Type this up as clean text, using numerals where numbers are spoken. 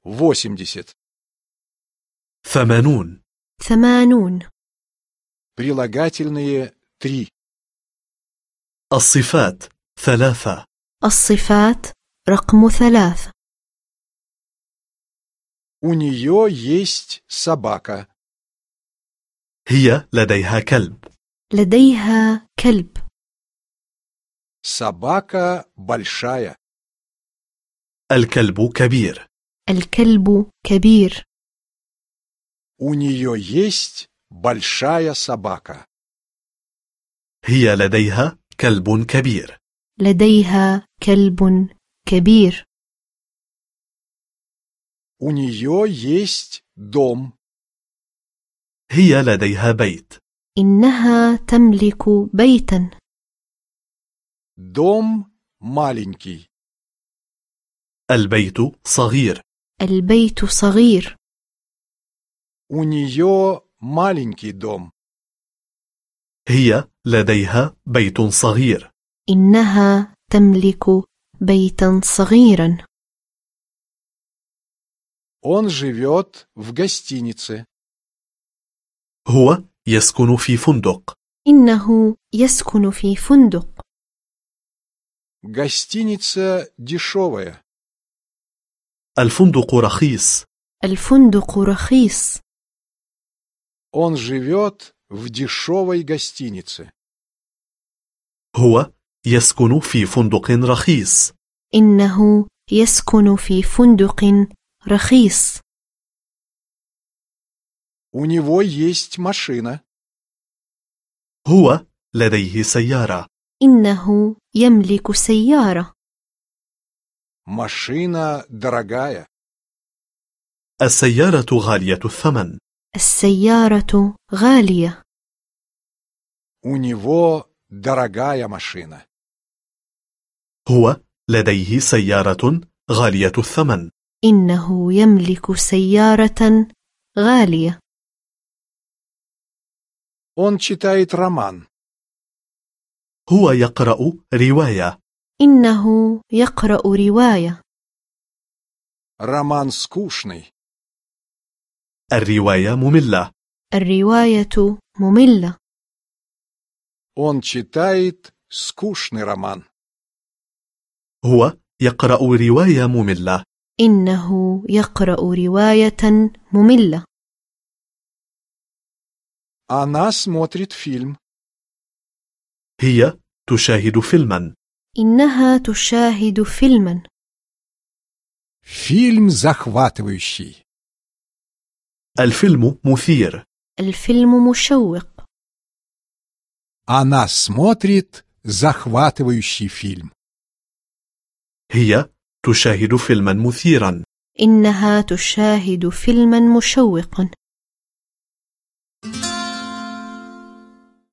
80. 80. 80. Прилагательные 3. الصفات 3. الصفات رقم 3. У нее есть собака. هي لديها كلب. لديها كلب. Собака большая. الكلب كبير. الكلب كبير. У нее есть большая собака. هي لديها كلب كبير. لديها كلب كبير. У нее есть дом. هي لديها بيت. إنها تملك بيتا. Дом маленький. البيت صغير. البيت صغير. У нее маленький дом. هي لديها بيت صغير. إنها تملك بيتا صغيرا. Он живет в гостинице. هو يسكن في فندق. إنه يسكن في فندق. Гостиница дешевая. الفندق رخيص. الفندق رخيص. Он живет в дешевой гостинице. هو يسكن في فندق رخيص. إنه يسكن في فندق رخيص. У него есть машина. هو لديه سيارة. إنه يملك سيارة. Машина дорогая. السيارة غالية الثمن. السيارة غالية. У него дорогая машина. هو لديه سيارة غالية الثمن. إنه يملك سيارة غالية. Он читает роман. هو يقرأ رواية. إنه يقرأ رواية. Роман скучный. الرواية مملة. الرواية مملة. Он читает скучный роман. هو يقرأ رواية مملة. إنه يقرأ رواية مملة. Она смотрит фильм. هي تشاهد فيلما. إنها تشاهد فيلما. Фильм захватывающий. الفيلم مثير. الفيلم مشوق. Она смотрит захватывающий фильм. هي تشاهد فيلما مثيرا. إنها تشاهد فيلما مشوقا.